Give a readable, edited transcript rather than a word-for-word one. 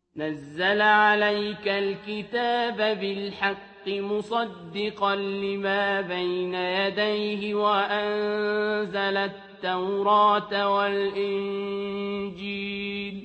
نزل عليك الكتاب بالحق مصدقا لما بين يديه وأنزل التوراة والإنجيل